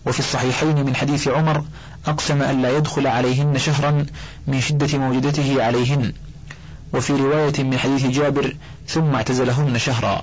وفي الصحيحين من حديث عمر أقسم أن لا يدخل عليهن شهرا من شدة موجدته عليهن. وفي رواية من حديث جابر ثم اعتزلهن شهرا.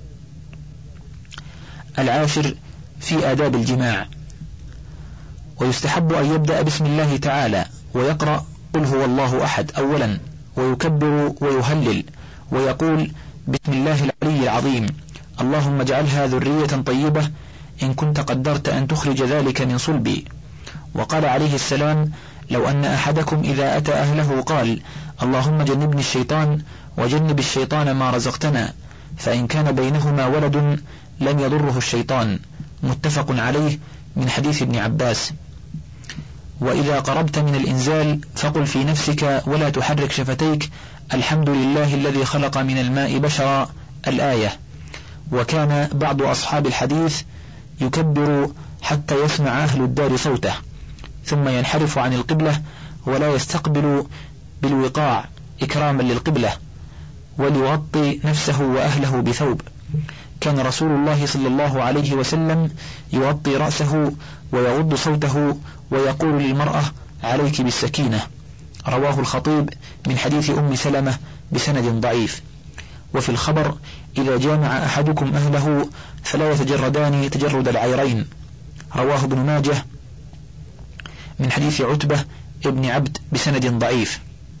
10 في آداب الجماع. ويستحب أن يبدأ بسم الله تعالى ويقرأ قل هو الله أحد أولا، ويكبر ويهلل ويقول بسم الله العلي العظيم اللهم اجعلها ذرية طيبة إن كنت قدرت أن تخرج ذلك من صلبي. وقال عليه السلام لو أن أحدكم إذا أتى أهله قال اللهم جنبني الشيطان وجنب الشيطان ما رزقتنا، فإن كان بينهما ولد لم يضره الشيطان. متفق عليه من حديث ابن عباس. وإذا قربت من الإنزال فقل في نفسك ولا تحرك شفتيك الحمد لله الذي خلق من الماء بشرا، الآية. وكان بعض أصحاب الحديث يكبر حتى يسمع أهل الدار صوته، ثم ينحرف عن القبلة ولا يستقبل بالوقاع إكراما للقبلة، وليغطي نفسه وأهله بثوب. كان رسول الله صلى الله عليه وسلم يغطي رأسه ويغض صوته ويقول للمرأة عليك بالسكينة. رواه الخطيب من حديث أم سلمة بسند ضعيف. وفي الخبر إذا جامع أحدكم أهله فلا يتجردان تجرد العيرين. رواه ابن ماجه من حديث عتبة ابن عبد بسند ضعيف.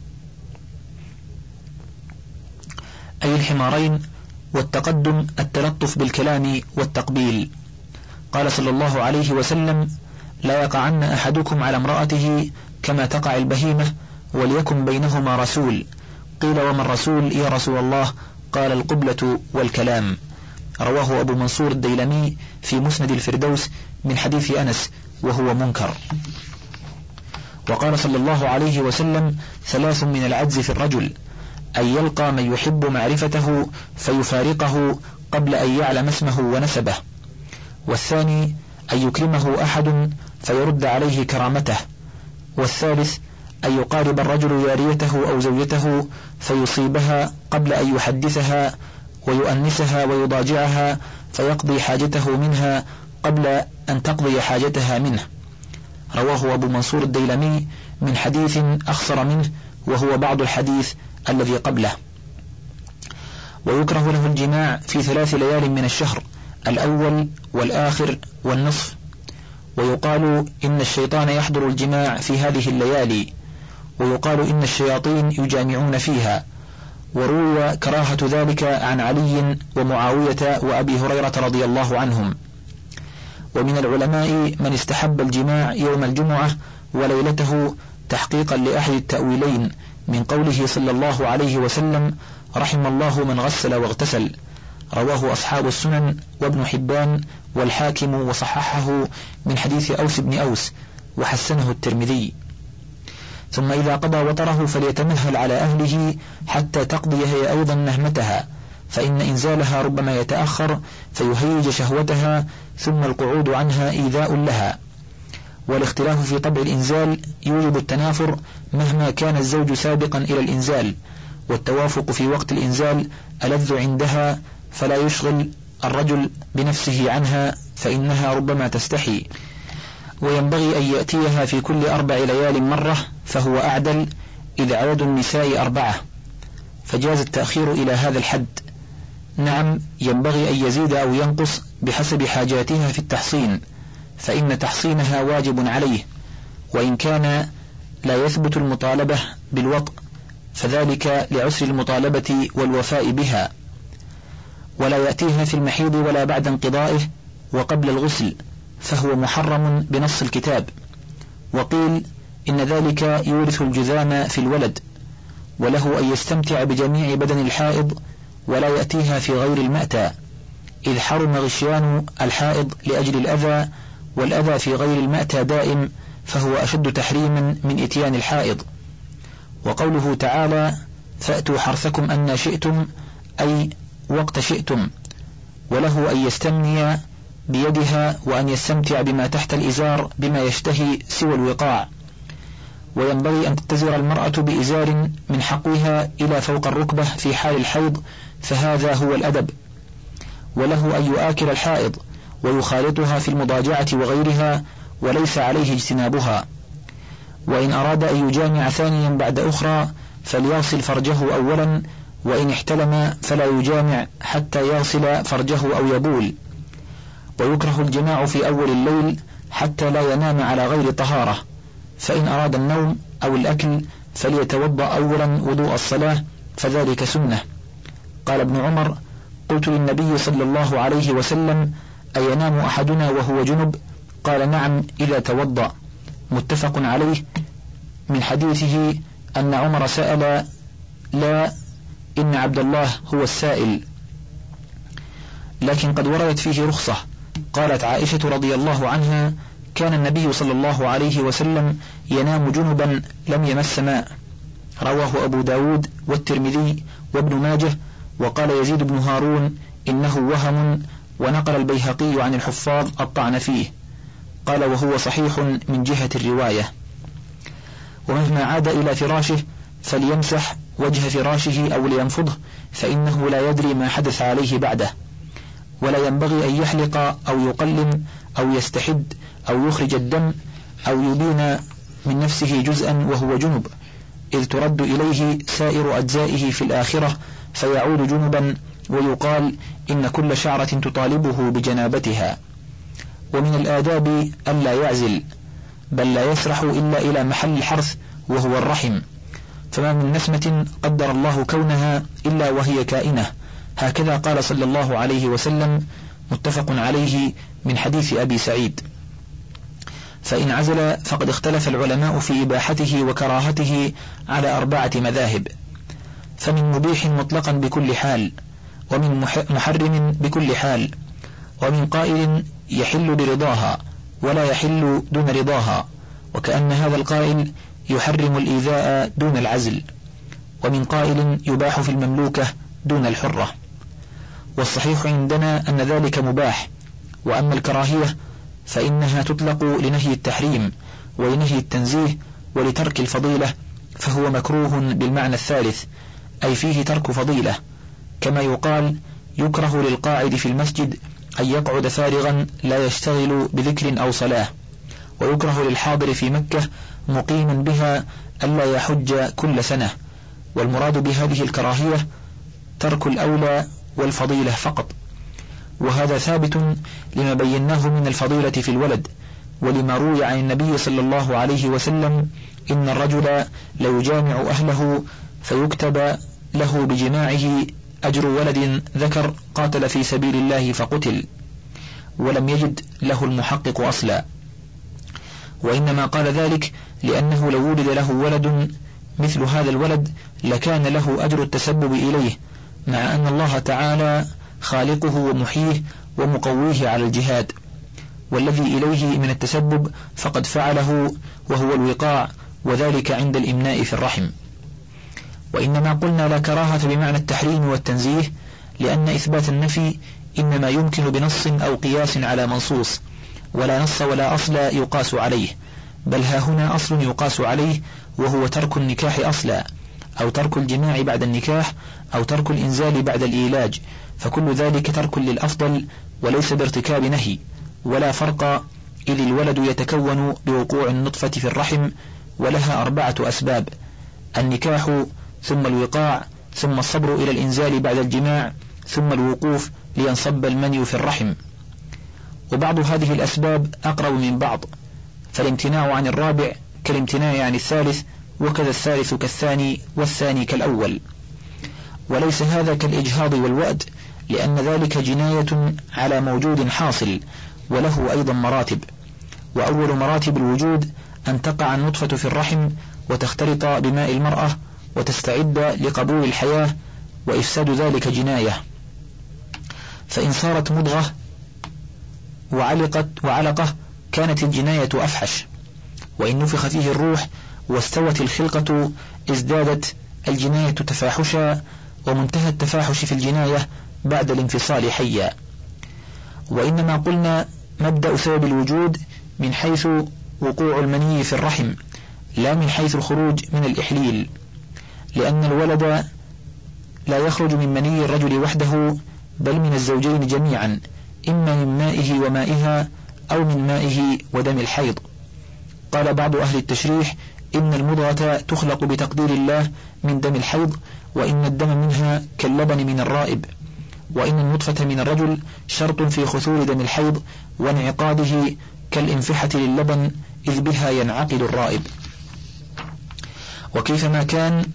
أي الحمارين. والتقدم التلطف بالكلام والتقبيل. قال صلى الله عليه وسلم لا يقعن أحدكم على امرأته كما تقع البهيمة وليكن بينهما رسول. قيل وما الرسول يا رسول الله؟ قال القبلة والكلام. رواه أبو منصور الديلمي في مسند الفردوس من حديث أنس وهو منكر. وقال صلى الله عليه وسلم 3 من العجز في الرجل: أن يلقى من يحب معرفته فيفارقه قبل أن يعلم اسمه ونسبه، والثاني أن يكرمه أحد فيرد عليه كرامته، والثالث أن يقارب الرجل جاريته أو زوجته فيصيبها قبل أن يحدثها ويؤنسها ويضاجعها فيقضي حاجته منها قبل أن تقضي حاجتها منه. رواه أبو منصور الديلمي من حديث أخصر منه وهو بعض الحديث الذي قبله. ويكره له الجماع في 3 ليال من الشهر، الأول والآخر والنصف. ويقال إن الشيطان يحضر الجماع في هذه الليالي، ويقال إن الشياطين يجامعون فيها. وروي كراهة ذلك عن علي ومعاوية وأبي هريرة رضي الله عنهم. ومن العلماء من استحب الجماع يوم الجمعة وليلته تحقيقا لأحد التأويلين من قوله صلى الله عليه وسلم رحم الله من غسل واغتسل. رواه أصحاب السنن وابن حبان والحاكم وصححه من حديث أوس بن أوس وحسنه الترمذي. ثم إذا قضى وطره فليتمهل على أهله حتى تقضي هي أيضا نهمتها، فإن إنزالها ربما يتأخر فيهيج شهوتها، ثم القعود عنها إيذاء لها. والاختلاف في طبع الإنزال يوجب التنافر مهما كان الزوج سابقا إلى الإنزال، والتوافق في وقت الإنزال ألذ عندها، فلا يشغل الرجل بنفسه عنها فإنها ربما تستحي. وينبغي أن يأتيها في كل 4 ليال مرة فهو أعدل، إذ عدد النساء 4، فجاز التأخير إلى هذا الحد. نعم، ينبغي أن يزيد أو ينقص بحسب حاجاتها في التحصين، فإن تحصينها واجب عليه، وإن كان لا يثبت المطالبة بالوطء فذلك لعسر المطالبة والوفاء بها. ولا يأتيها في المحيض ولا بعد انقضائه وقبل الغسل، فهو محرم بنص الكتاب. وقيل إن ذلك يورث الجذام في الولد، وله أن يستمتع بجميع بدن الحائض ولا يأتيها في غير المأتى، إذ حرم غشيان الحائض لأجل الأذى، والأذى في غير المأتى دائم، فهو أشد تحريما من إتيان الحائض. وقوله تعالى فأتوا حرثكم أن شئتم، أي وقت شئتم. وله أن يستمني بيدها وأن يستمتع بما تحت الإزار بما يشتهي سوى الوقاع. وينبغي أن تتزر المرأة بإزار من حقوها إلى فوق الركبة في حال الحيض، فهذا هو الأدب. وله أن يؤاكل الحائض ويخالطها في المضاجعة وغيرها، وليس عليه اجتنابها. وإن أراد أن يجامع ثانيا بعد أخرى فليغسل فرجه أولا، وإن احتلم فلا يجامع حتى يغسل فرجه أو يبول. ويكره الجماع في أول الليل حتى لا ينام على غير طهارة، فإن أراد النوم أو الأكل فليتوضأ أولا وضوء الصلاة، فذلك سنة. قال ابن عمر: قلت للنبي صلى الله عليه وسلم: أينام أحدنا وهو جنب؟ قال: نعم إذا توضأ. متفق عليه، من حديثه أن عمر سأل: لا، إن عبد الله هو السائل. لكن قد وردت فيه رخصة. قالت عائشة رضي الله عنها: كان النبي صلى الله عليه وسلم ينام جنبا لم يمس ماء. رواه أبو داود والترمذي وابن ماجه. وقال يزيد بن هارون: إنه وهم، ونقل البيهقي عن الحفاظ الطعن فيه. قال: وهو صحيح من جهة الرواية. ومهما عاد إلى فراشه فليمسح وجه فراشه أو لينفضه، فإنه لا يدري ما حدث عليه بعده. ولا ينبغي أن يحلق أو يقلم أو يستحد أو يخرج الدم أو يبين من نفسه جزءا وهو جنب، إذ ترد إليه سائر أجزائه في الآخرة فيعود جنبا، ويقال إن كل شعرة تطالبه بجنابتها. ومن الآداب ألا يعزل، بل لا يسرح إلا إلى محل الحرث وهو الرحم، فما من نسمة قدر الله كونها إلا وهي كائنة، هكذا قال صلى الله عليه وسلم. متفق عليه، من حديث أبي سعيد. فإن عزل فقد اختلف العلماء في إباحته وكراهته على 4 مذاهب، فمن مبيح مطلقا بكل حال، ومن محرم بكل حال، ومن قائل يحل برضاها ولا يحل دون رضاها، وكأن هذا القائل يحرم الإيذاء دون العزل، ومن قائل يباح في المملوكة دون الحرة. والصحيح عندنا أن ذلك مباح. وأما الكراهية فإنها تطلق لنهي التحريم ولنهي التنزيه ولترك الفضيلة، فهو مكروه بالمعنى الثالث، أي فيه ترك فضيلة، كما يقال: يكره للقاعد في المسجد أن يقعد فارغا لا يشتغل بذكر أو صلاة. ويكره للحاضر في مكة مقيما بها ألا يحج كل سنة. والمراد بهذه الكراهية ترك الأولى والفضيلة فقط. وهذا ثابت لما بيناه من الفضيلة في الولد، ولما روي عن النبي صلى الله عليه وسلم: إن الرجل ليجامع أهله فيكتب له بجماعه أجر ولد ذكر قاتل في سبيل الله فقتل، ولم يجد له المحقق أصلا. وإنما قال ذلك لأنه لو ولد له ولد مثل هذا الولد لكان له أجر التسبب إليه، مع أن الله تعالى خالقه ومحييه ومقويه على الجهاد، والذي إليه من التسبب فقد فعله وهو الوقاع، وذلك عند الإمناء في الرحم. وإنما قلنا لا كراهة بمعنى التحريم والتنزيه، لأن إثبات النفي إنما يمكن بنص أو قياس على منصوص، ولا نص ولا أصل يقاس عليه، بل ها هنا أصل يقاس عليه، وهو ترك النكاح أصلا، أو ترك الجماع بعد النكاح، أو ترك الإنزال بعد الإيلاج، فكل ذلك ترك للأفضل وليس بارتكاب نهي. ولا فرق، إذ الولد يتكون بوقوع النطفة في الرحم، ولها 4 أسباب: النكاح، ثم الوقاع، ثم الصبر إلى الإنزال بعد الجماع، ثم الوقوف لينصب المني في الرحم. وبعض هذه الأسباب أقرب من بعض، فالامتناع عن الرابع كالامتناع عن الثالث، وكذا الثالث كالثاني، والثاني كالأول. وليس هذا كالإجهاض والوأد، لأن ذلك جناية على موجود حاصل، وله أيضا مراتب. وأول مراتب الوجود أن تقع النطفة في الرحم وتختلط بماء المرأة وتستعد لقبول الحياة، وإفساد ذلك جناية. فإن صارت مضغة وعلقة كانت الجناية أفحش. وإن نفخ فيه الروح واستوت الخلقة ازدادت الجناية تفاحشا، ومنتهى التفاحش في الجناية بعد الانفصال حيا. وإنما قلنا مبدأ سبب الوجود من حيث وقوع المني في الرحم، لا من حيث الخروج من الإحليل، لأن الولد لا يخرج من مني الرجل وحده، بل من الزوجين جميعا، إما من مائه ومائها أو من مائه ودم الحيض. قال بعض أهل التشريح إن المضغة تخلق بتقدير الله من دم الحيض، وإن الدم منها كاللبن من الرائب، وإن النطفة من الرجل شرط في خثور دم الحيض وانعقاده كالانفحة للبن إذ بها ينعقد الرائب. وكيفما كان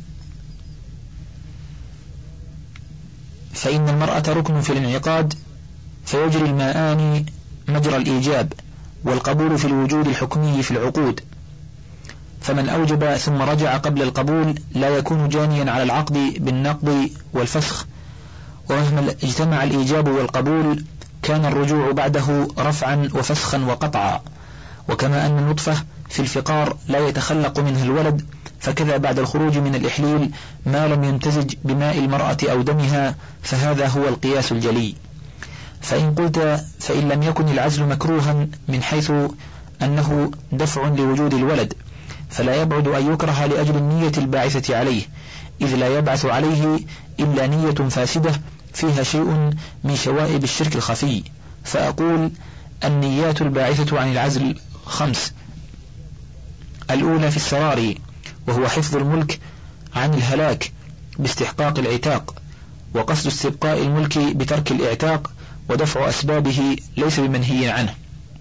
فإن المرأة ركن في الانعقاد، فيجري الماءان مجرى الإيجاب والقبول في الوجود الحكمي في العقود، فمن أوجب ثم رجع قبل القبول لا يكون جانيا على العقد بالنقض والفسخ، ومهما اجتمع الإيجاب والقبول كان الرجوع بعده رفعا وفسخا وقطعا. وكما أن النطفة في الفقار لا يتخلق منها الولد، فكذا بعد الخروج من الإحليل ما لم يمتزج بماء المرأة أو دمها، فهذا هو القياس الجلي. فإن قلت فإن لم يكن العزل مكروها من حيث أنه دفع لوجود الولد، فلا يبعد أن يكره لأجل النية الباعثة عليه، إذ لا يبعث عليه إلا نية فاسدة فيها شيء من شوائب الشرك الخفي. فأقول النيات الباعثة عن العزل 5: الأولى في السرار، وهو حفظ الملك عن الهلاك باستحقاق العتاق، وقصد استبقاء الملك بترك الاعتاق ودفع أسبابه ليس بمنهي عنه.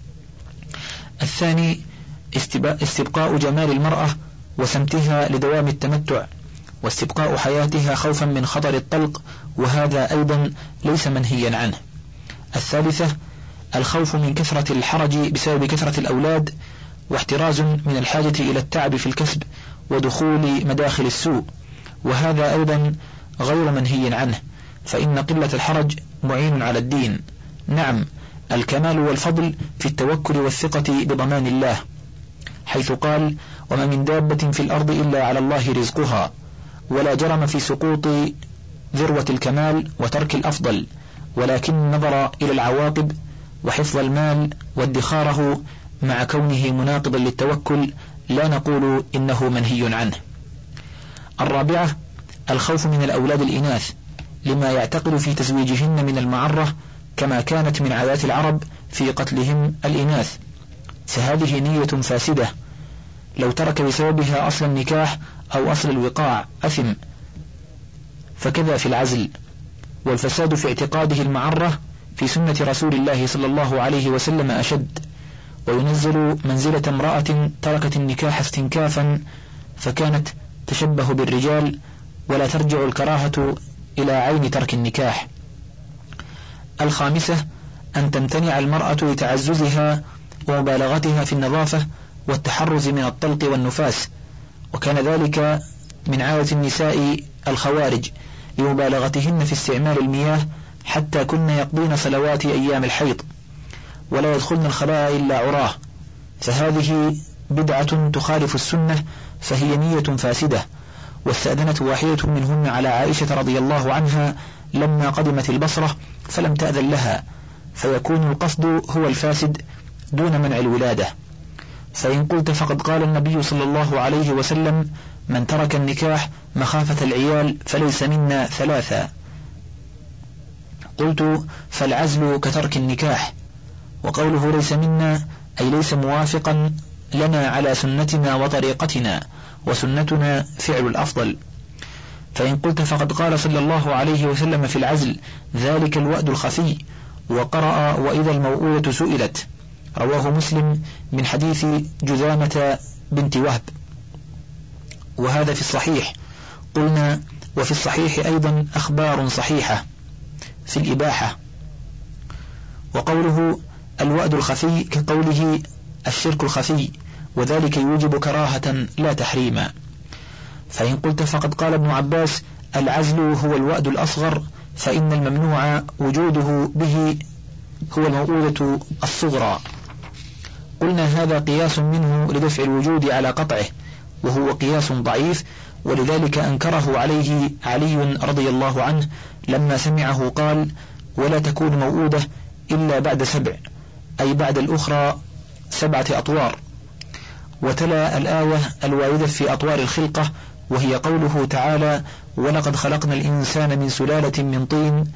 الثاني استبقاء جمال المرأة وسمتها لدوام التمتع، واستبقاء حياتها خوفا من خطر الطلق، وهذا أيضا ليس منهيا عنه. الثالثة الخوف من كثرة الحرج بسبب كثرة الأولاد، واحتراز من الحاجة إلى التعب في الكسب ودخول مداخل السوء، وهذا أيضا غير منهي عنه، فإن قلة الحرج معين على الدين. نعم، الكمال والفضل في التوكل والثقة بضمان الله، حيث قال: وما من دابة في الأرض إلا على الله رزقها. ولا جرم في سقوط ذروة الكمال وترك الأفضل، ولكن النظر إلى العواقب وحفظ المال وادخاره مع كونه مناقضا للتوكل لا نقول إنه منهي عنه. الرابعة الخوف من الأولاد الإناث، لما يعتقد في تزويجهن من المعرة، كما كانت من عادات العرب في قتلهم الإناث، فهذه نية فاسدة، لو ترك بسببها أصل النكاح أو أصل الوقاع أثم. فكذا في العزل، والفساد في اعتقاده المعرة في سنة رسول الله صلى الله عليه وسلم أشد، وينزل منزلة امرأة تركت النكاح استنكافا فكانت تشبه بالرجال، ولا ترجع الكراهة إلى عين ترك النكاح. الخامسة أن تمتنع المرأة لتعززها ومبالغتها في النظافة والتحرز من الطلق والنفاس، وكان ذلك من عادة النساء الخوارج لمبالغتهن في استعمال المياه، حتى كن يقضين صلوات أيام الحيض ولا يدخلن الخلاء إلا عراه، فهذه بدعة تخالف السنة، فهي نية فاسدة. واستأذنت واحدة منهن على عائشة رضي الله عنها لما قدمت البصرة فلم تأذن لها، فيكون القصد هو الفاسد دون منع الولادة. فإن قلت فقد قال النبي صلى الله عليه وسلم: من ترك النكاح مخافة العيال فليس منا 3. قلت: فالعزل كترك النكاح، وقوله ليس منا أي ليس موافقا لنا على سنتنا وطريقتنا، وسنتنا فعل الأفضل. فإن قلت فقد قال صلى الله عليه وسلم في العزل: ذلك الوأد الخفي، وقرأ: وإذا الموءودة سئلت، رواه مسلم من حديث جذامة بنت وهب، وهذا في الصحيح. قلنا: وفي الصحيح أيضا أخبار صحيحة في الإباحة. وقوله الوأد الخفي كقوله الشرك الخفي، وذلك يوجب كراهة لا تحريما. فإن قلت فقد قال ابن عباس: العزل هو الوأد الأصغر، فإن الممنوع وجوده به هو الموءودة الصغرى. قلنا: هذا قياس منه لدفع الوجود على قطعه، وهو قياس ضعيف، ولذلك أنكره عليه علي رضي الله عنه لما سمعه قال: ولا تكون موؤودة إلا بعد 7، أي بعد الأخرى 7 أطوار. وتلا الآية الواردة في أطوار الخلقة، وهي قوله تعالى: ولقد خلقنا الإنسان من سلالة من طين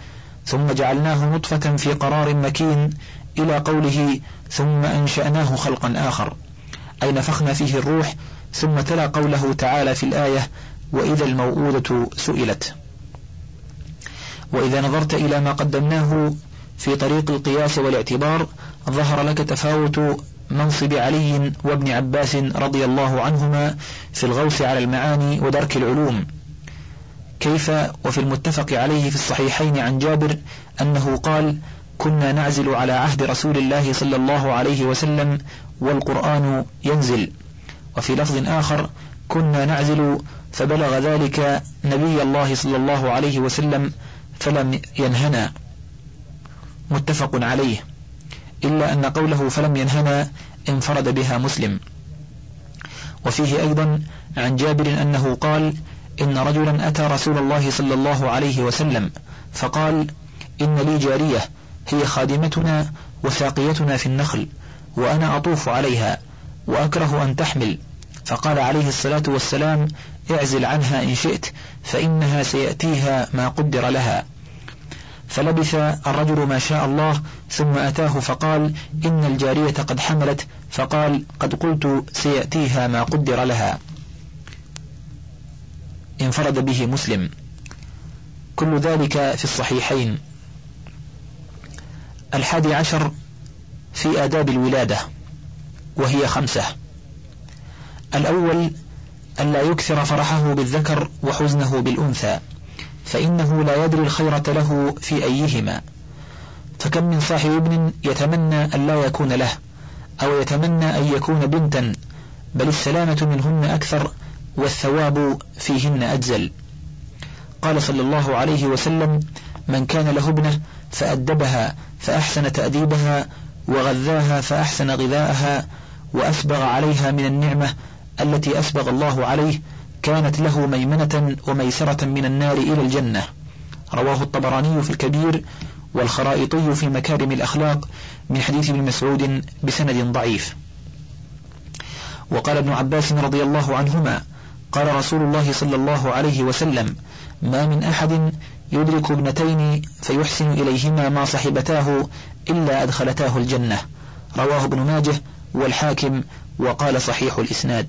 ثم جعلناه نطفة في قرار مكين إلى قوله ثم أنشأناه خلقا آخر، أي نفخنا فيه الروح. ثم تلا قوله تعالى في الآية وإذا الموءودة سئلت. وإذا نظرت إلى ما قدمناه في طريق القياس والاعتبار ظهر لك تفاوت منصب علي وابن عباس رضي الله عنهما في الغوص على المعاني ودرك العلوم، كيف وفي المتفق عليه في الصحيحين عن جابر أنه قال كنا نعزل على عهد رسول الله صلى الله عليه وسلم والقرآن ينزل. وفي لفظ آخر كنا نعزل فبلغ ذلك نبي الله صلى الله عليه وسلم فلم ينهنا، متفق عليه، إلا أن قوله فلم ينهنا انفرد بها مسلم. وفيه أيضا عن جابر أنه قال إن رجلا أتى رسول الله صلى الله عليه وسلم فقال إن لي جارية هي خادمتنا وساقيتنا في النخل وأنا أطوف عليها وأكره أن تحمل، فقال عليه الصلاة والسلام اعزل عنها إن شئت فإنها سيأتيها ما قدر لها. فلبث الرجل ما شاء الله ثم أتاه فقال إن الجارية قد حملت، فقال قد قلت سيأتيها ما قدر لها، انفرد به مسلم. كل ذلك في الصحيحين. 11 في آداب الولادة، وهي 5. الأول ألا يكثر فرحه بالذكر وحزنه بالأنثى، فإنه لا يدري الخيرة له في أيهما، فكم من صاحب ابن يتمنى أن لا يكون له، أو يتمنى أن يكون بنتا، بل السلامة منهن أكثر والثواب فيهن أجزل. قال صلى الله عليه وسلم من كان له ابنة فأدبها فأحسن تأديبها وغذاها فأحسن غذاءها وأسبغ عليها من النعمة التي أسبغ الله عليه كانت له ميمنة وميسرة من النار إلى الجنة. رواه الطبراني في الكبير والخرائطي في مكارم الأخلاق من حديث ابن مسعود بسند ضعيف. وقال ابن عباس رضي الله عنهما قال رسول الله صلى الله عليه وسلم ما من أحد يدرك ابنتين فيحسن إليهما ما صحبتاه إلا أدخلتاه الجنة. رواه ابن ماجه والحاكم وقال صحيح الإسناد.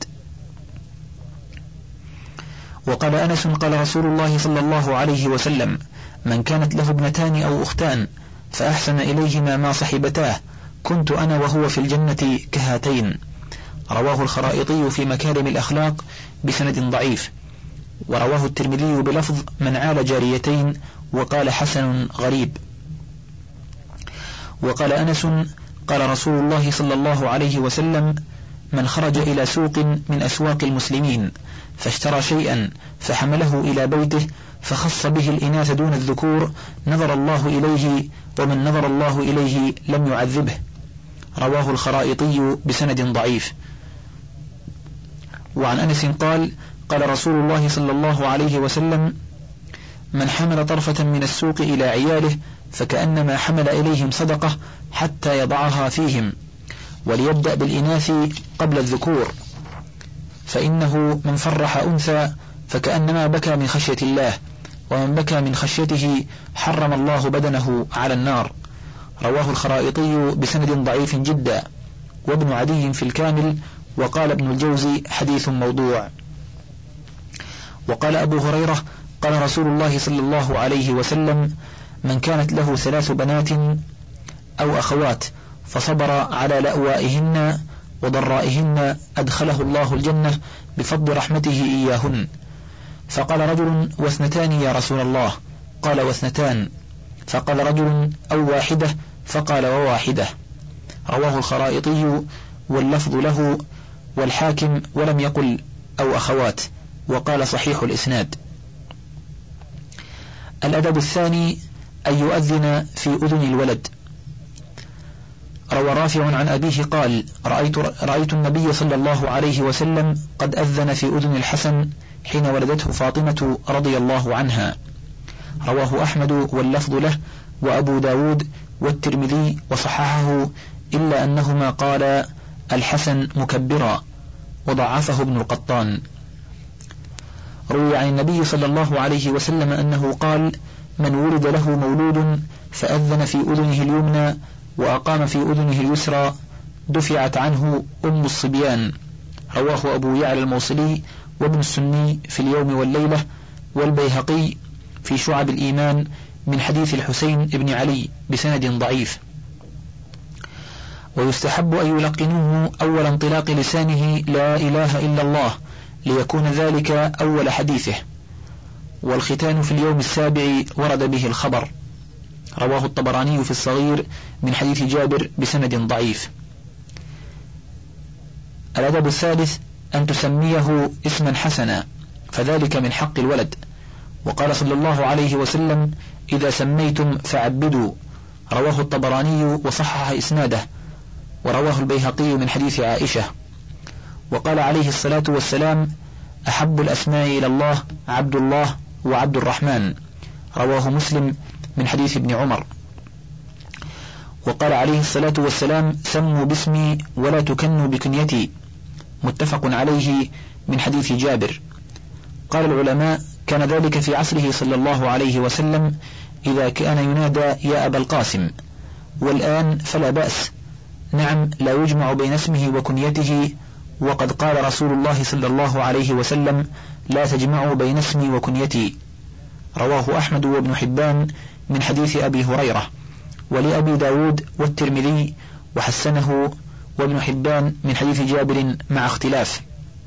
وقال أنس قال رسول الله صلى الله عليه وسلم من كانت له ابنتان أو أختان فأحسن إليهما ما صحبتاه كنت أنا وهو في الجنة كهاتين. رواه الخرائطي في مكارم الأخلاق بسند ضعيف، ورواه الترمذي بلفظ من عال جاريتين وقال حسن غريب. وقال أنس قال رسول الله صلى الله عليه وسلم من خرج إلى سوق من أسواق المسلمين فاشترى شيئا فحمله إلى بيته فخص به الإناث دون الذكور نظر الله إليه ومن نظر الله إليه لم يعذبه. رواه الخرائطي بسند ضعيف. وعن أنس قال قال رسول الله صلى الله عليه وسلم من حمل طرفة من السوق إلى عياله فكأنما حمل إليهم صدقة حتى يضعها فيهم، وليبدأ بالإناث قبل الذكور، فإنه من فرح أنثى فكأنما بكى من خشية الله، ومن بكى من خشيته حرم الله بدنه على النار. رواه الخرائطي بسند ضعيف جدا، وابن عدي في الكامل، وقال ابن الجوزي حديث موضوع. وقال أبو هريرة قال رسول الله صلى الله عليه وسلم من كانت له 3 بنات أو أخوات فصبر على لأوائهن وضرائهن أدخله الله الجنة بفضل رحمته إياهن. فقال رجل و2 يا رسول الله؟ قال و2. فقال رجل أو واحدة؟ فقال وواحدة. رواه الخرائطي واللفظ له والحاكم ولم يقل أو أخوات، وقال صحيح الإسناد. الأدب الثاني أن يؤذن في أذن الولد. روى رافع عن أبيه قال رأيت النبي صلى الله عليه وسلم قد أذن في أذن الحسن حين ولدته فاطمة رضي الله عنها. رواه أحمد واللفظ له وأبو داود والترمذي وصححه، إلا أنهما قال الحسن مكبرا، وضعفه ابن القطان. روي عن النبي صلى الله عليه وسلم أنه قال من ولد له مولود فأذن في أذنه اليمنى وأقام في أذنه اليسرى دفعت عنه أم الصبيان. رواه أبو يعلى الموصلي وابن السني في اليوم والليلة، والبيهقي في شعب الإيمان من حديث الحسين بن علي بسند ضعيف. ويستحب أن يلقنوه أول انطلاق لسانه لا إله إلا الله، ليكون ذلك أول حديثه. والختان في اليوم السابع ورد به الخبر. رواه الطبراني في الصغير من حديث جابر بسند ضعيف. الأدب الثالث أن تسميه اسما حسنا، فذلك من حق الولد. وقال صلى الله عليه وسلم: إذا سميتم فعبدوا. رواه الطبراني وصحح إسناده، ورواه البيهقي من حديث عائشة. وقال عليه الصلاة والسلام: أحب الأسماء إلى الله عبد الله وعبد الرحمن. رواه مسلم من حديث ابن عمر. وقال عليه الصلاة والسلام: سموا باسمي ولا تكنوا بكنيتي. متفق عليه من حديث جابر. قال العلماء: كان ذلك في عصره صلى الله عليه وسلم إذا كان ينادى يا أبا القاسم، والآن فلا بأس. نعم، لا يجمع بين اسمه وكنيته، وقد قال رسول الله صلى الله عليه وسلم: لا تجمعوا بين اسمي وكنيتي. رواه أحمد وابن حبان من حديث أبي هريرة، ولأبي داود والترمذي وحسنه وابن حبان من حديث جابر مع اختلاف.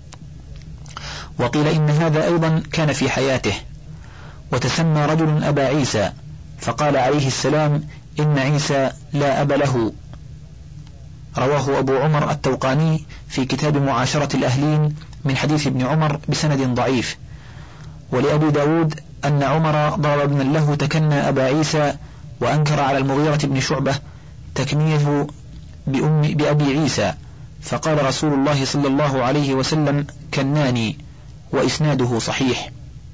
وقيل إن هذا أيضا كان في حياته. وتسمى رجل أبا عيسى، فقال عليه السلام: إن عيسى لا أب له. رواه أبو عمر التوقاني في كتاب معاشرة الأهلين من حديث ابن عمر بسند ضعيف. ولأبي داود أن عمر ضرب ابنا له تكنى أبا عيسى، وأنكر على المغيرة بن شعبة تكنيه بأبي عيسى، فقال رسول الله صلى الله عليه وسلم: كناني، وإسناده صحيح.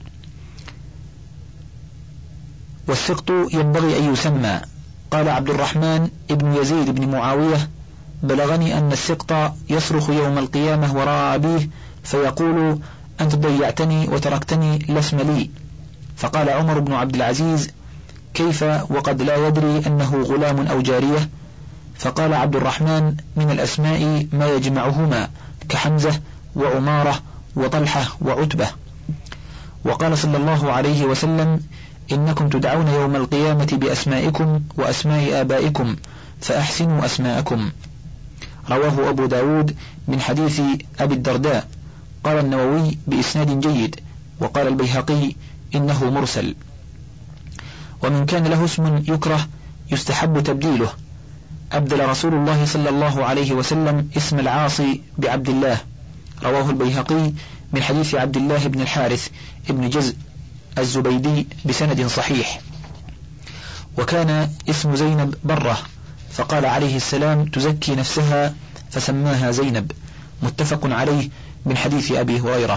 والسقط ينبغي أن يسمى. قال عبد الرحمن ابن يزيد بن معاوية: بلغني أن السقط يصرخ يوم القيامة وراء أبيه فيقول: أنت ضيعتني وتركتني لا اسم لي. فقال عمر بن عبد العزيز: كيف وقد لا يدري أنه غلام أو جارية؟ فقال عبد الرحمن: من الأسماء ما يجمعهما، كحمزة وعمارة وطلحة وعتبة. وقال صلى الله عليه وسلم: إنكم تدعون يوم القيامة بأسمائكم وأسماء آبائكم فأحسنوا أسماءكم. رواه أبو داود من حديث أبي الدرداء. قال النووي بإسناد جيد. وقال البيهقي: إنه مرسل. ومن كان له اسم يكره يستحب تبديله. أبدل رسول الله صلى الله عليه وسلم اسم العاصي بعبد الله. رواه البيهقي من حديث عبد الله بن الحارث ابن جزء الزبيدي بسند صحيح. وكان اسم زينب برة، فقال عليه السلام: تزكي نفسها، فسماها زينب. متفق عليه من حديث أبي هريرة.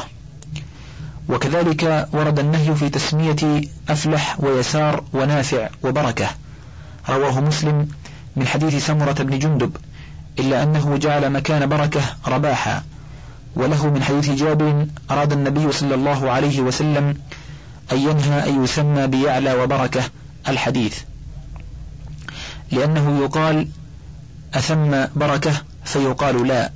وكذلك ورد النهي في تسمية أفلح ويسار ونافع وبركة. رواه مسلم من حديث سمرة بن جندب، إلا أنه جعل مكان بركة رباحا. وله من حديث جابر: أراد النبي صلى الله عليه وسلم أن ينهى أن يسمى بيعلى وبركة الحديث، لأنه يقال أثم بركة فيقال لا.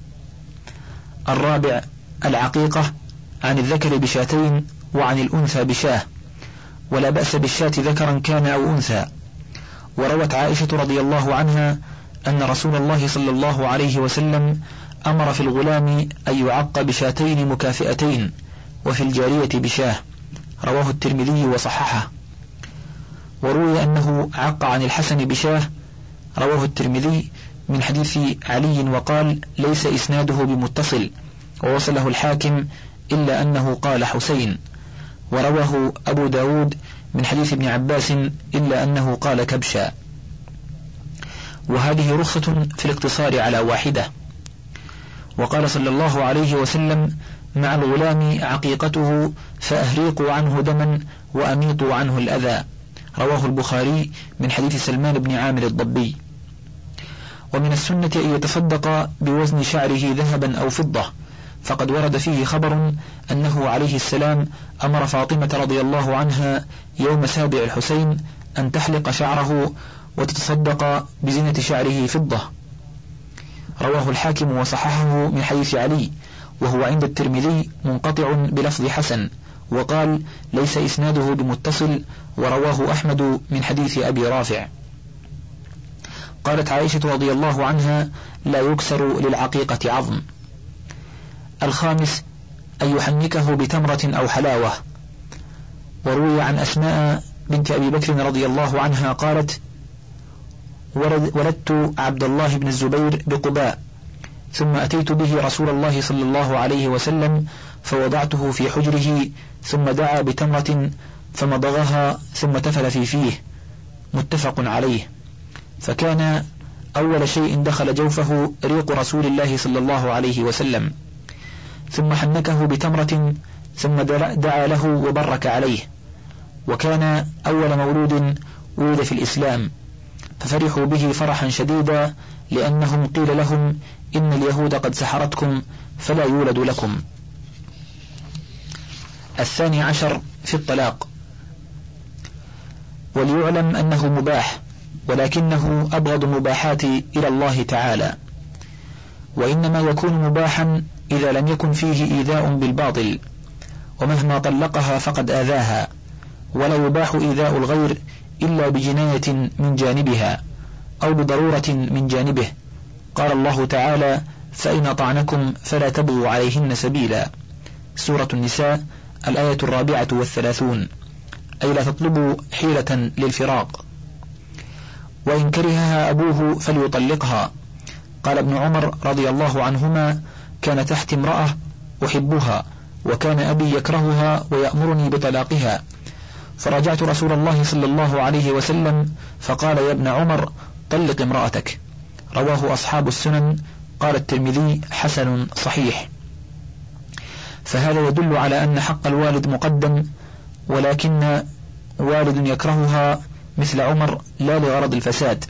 الرابع العقيقة، عن الذكر بشاتين وعن الأنثى بشاه، ولا بأس بالشاة ذكرا كان أو أنثى. وروت عائشة رضي الله عنها أن رسول الله صلى الله عليه وسلم أمر في الغلام أن يعق بشاتين مكافئتين، وفي الجارية بشاه. رواه الترمذي وصححه. وروي أنه عق عن الحسن بشاه. رواه الترمذي من حديث علي وقال: ليس إسناده بمتصل، ووصله الحاكم إلا أنه قال حسين. ورواه أبو داود من حديث ابن عباس إلا أنه قال كبشا. وهذه رخصة في الاقتصار على واحدة. وقال صلى الله عليه وسلم: مع الغلام عقيقته، فأهريقوا عنه دما وأميطوا عنه الأذى. رواه البخاري من حديث سلمان بن عامر الضبي. ومن السنة أن يتصدق بوزن شعره ذهبا أو فضة، فقد ورد فيه خبر أنه عليه السلام أمر فاطمة رضي الله عنها يوم سابع الحسين أن تحلق شعره وتتصدق بزينة شعره فضة. رواه الحاكم وصححه من حديث علي، وهو عند الترمذي منقطع بلفظ حسن، وقال ليس إسناده بمتصل، ورواه أحمد من حديث أبي رافع. قالت عائشة رضي الله عنها لا يكسر للعقيقة عظم. الخامس أن يحنكه بتمرة أو حلاوة. وروي عن أسماء بنت أبي بكر رضي الله عنها قالت ولدت عبد الله بن الزبير بقباء، ثم أتيت به رسول الله صلى الله عليه وسلم فوضعته في حجره، ثم دعا بتمرة فمضغها ثم تفل في فيه، متفق عليه. فكان أول شيء دخل جوفه ريق رسول الله صلى الله عليه وسلم، ثم حنكه بتمرة ثم دعا له وبرك عليه. وكان أول مولود ولد في الإسلام، ففرحوا به فرحا شديدا، لأنهم قيل لهم إن اليهود قد سحرتكم فلا يولد لكم. 12 في الطلاق. وليعلم أنه مباح، ولكنه أبغض المباحات إلى الله تعالى، وإنما يكون مباحا إذا لم يكن فيه إيذاء بالباطل، ومهما طلقها فقد آذاها، ولا يباح إيذاء الغير إلا بجناية من جانبها أو بضرورة من جانبه. قال الله تعالى فإن أطعنكم فلا تبغوا عليهن سبيلا، سورة النساء الآية 34، أي لا تطلبوا حيلة للفراق. وإن كرهها أبوه فليطلقها. قال ابن عمر رضي الله عنهما كان تحت امرأة أحبها، وكان أبي يكرهها ويأمرني بطلاقها، فرجعت رسول الله صلى الله عليه وسلم فقال يا ابن عمر طلق امرأتك. رواه أصحاب السنن. قال الترمذي حسن صحيح. فهذا يدل على أن حق الوالد مقدم، ولكن والد يكرهها مثل عمر لا لغرض الفساد.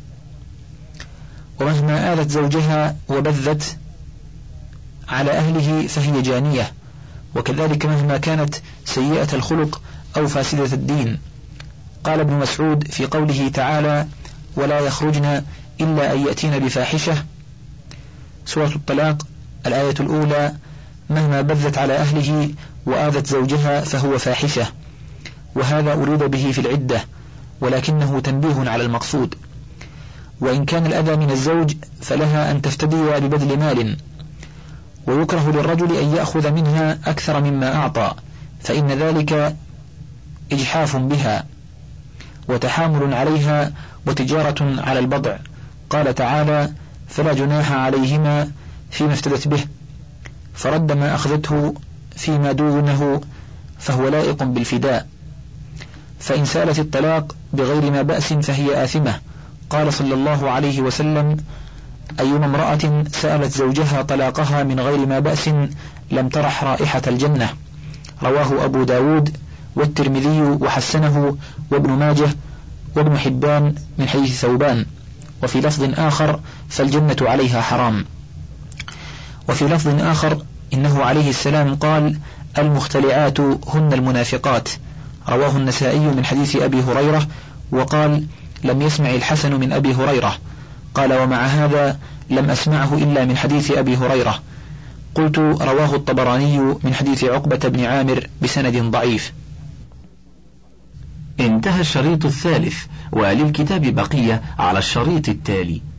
ومهما آلت زوجها وبذت على أهله فهي جانية، وكذلك مهما كانت سيئة الخلق أو فاسدة الدين. قال ابن مسعود في قوله تعالى ولا يخرجن إلا أن يأتين بفاحشة، سورة الطلاق الآية الأولى: مهما بذت على أهله وآذت زوجها فهو فاحشة، وهذا أريد به في العدة، ولكنه تنبيه على المقصود. وإن كان الأذى من الزوج فلها أن تفتدي ببذل مال، ويكره للرجل أن يأخذ منها أكثر مما أعطى، فإن ذلك إجحاف بها وتحامل عليها وتجارة على البضع. قال تعالى فلا جناح عليهما فيما افتدت به، فرد ما أخذته فيما دونه فهو لائق بالفداء. فإن سالت الطلاق بغير ما بأس فهي آثمة. قال صلى الله عليه وسلم أيما امرأة سألت زوجها طلاقها من غير ما بأس لم ترح رائحة الجنة. رواه أبو داود والترمذي وحسنه وابن ماجه وابن حبان من حديث ثوبان. وفي لفظ آخر فالجنة عليها حرام. وفي لفظ آخر إنه عليه السلام قال المختلعات هن المنافقات. رواه النسائي من حديث أبي هريرة، وقال لم يسمع الحسن من أبي هريرة. قال ومع هذا لم أسمعه إلا من حديث أبي هريرة. قلت رواه الطبراني من حديث عقبة بن عامر بسند ضعيف. انتهى الشريط الثالث، وللكتاب بقية على الشريط التالي.